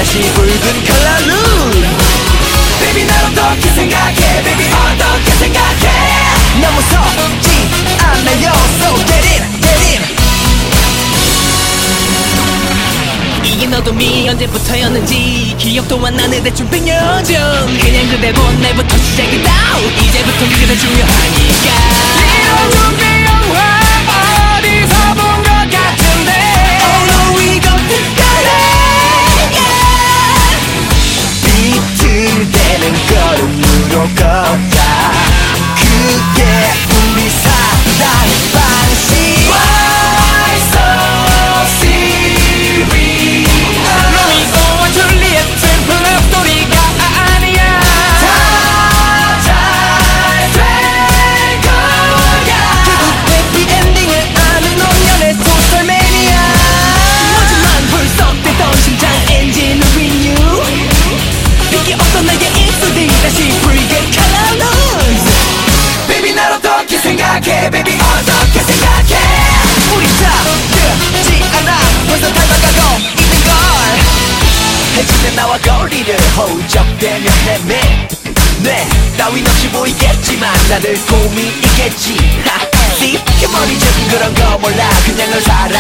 다시 붉은 컬러로 Baby 날 어떻게 생각해 Baby 어떻게 생각해 너무 무섭지 않나요 So get in get in 이게 너도 미 언제부터였는지 기억도 안 나네 대충 100년 전 그냥 그대로 내부터 시작이다 이제부터 그게 더 중요하니까 이런 좀비 영화 어디서 본 것 같은데 Oh no 이것들 거래 비틀대는 걸음으로 걷다 그게 우리 사랑 방식 Why so serious 로미오와 줄리엣 슬픈 럽스토리가 아니야 다 잘 될 거야 결국 해피엔딩을 아는 노년의 소설 매니아 하지만 불쑥대던 심장 엔진을 renew 빛이 없던 나의 입술이 다시 붉은 color noise Baby 날 어떻게 생각해 Baby 어떻게 생각해 우리 사귀지 않아 벌써 닮아가고 있는걸 해지는 나와 거리를 허우적대며 헤매 뇌 따윈 없이 보이겠지만 다들 고민이겠지 See 휴머니적인 그런 거 몰라 그냥 널 사랑